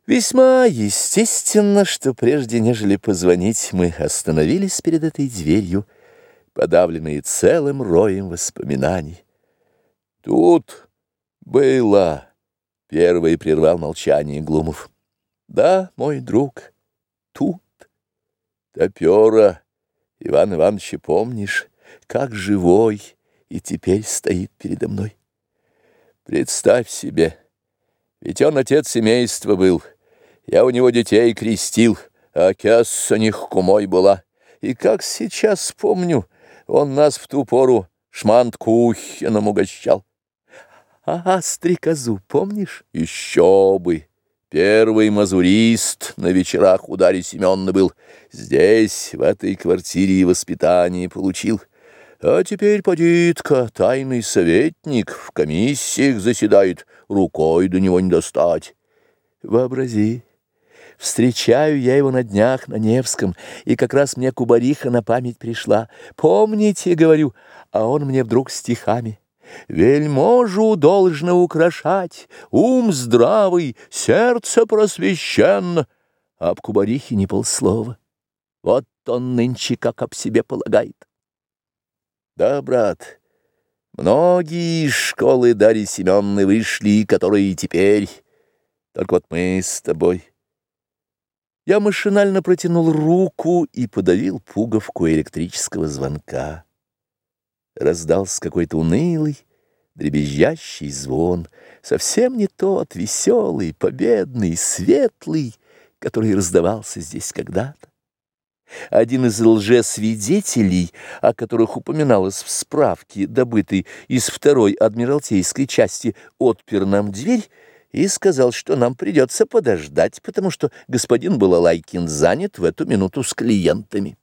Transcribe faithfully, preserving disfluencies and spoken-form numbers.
Весьма естественно, что прежде нежели позвонить, мы остановились перед этой дверью, подавленные целым роем воспоминаний. Тут было, первый прервал молчание Глумов. Да, мой друг, тут. Топера Иван Ивановича помнишь, как живой, и теперь стоит передо мной. Представь себе, ведь он отец семейства был. Я у него детей крестил, а кесса них кумой была. И как сейчас помню, он нас в ту пору шмант-кухеном угощал. А стрекозу помнишь? Еще бы! Первый мазурист на вечерах у Дарьи Семеновны был. Здесь, в этой квартире, и воспитание получил. А теперь поди-ка, тайный советник, в комиссиях заседает, рукой до него не достать. Вообрази, встречаю я его на днях на Невском, и как раз мне кубариха на память пришла. Помните, говорю, а он мне вдруг стихами. Вельможу должно украшать, ум здравый, сердце просвещенно. Об кубарихе не полслова. Вот он нынче как об себе полагает. Да, брат, многие из школы Дарьи Семеновны вышли, которые и теперь, только вот мы с тобой. Я машинально протянул руку и подавил пуговку электрического звонка. Раздался какой-то унылый, дребезжащий звон, совсем не тот веселый, победный, светлый, который раздавался здесь когда-то. Один из лжесвидетелей, о которых упоминалось в справке, добытой из второй адмиралтейской части, отпер нам дверь и сказал, что нам придется подождать, потому что господин Балалайкин занят в эту минуту с клиентами.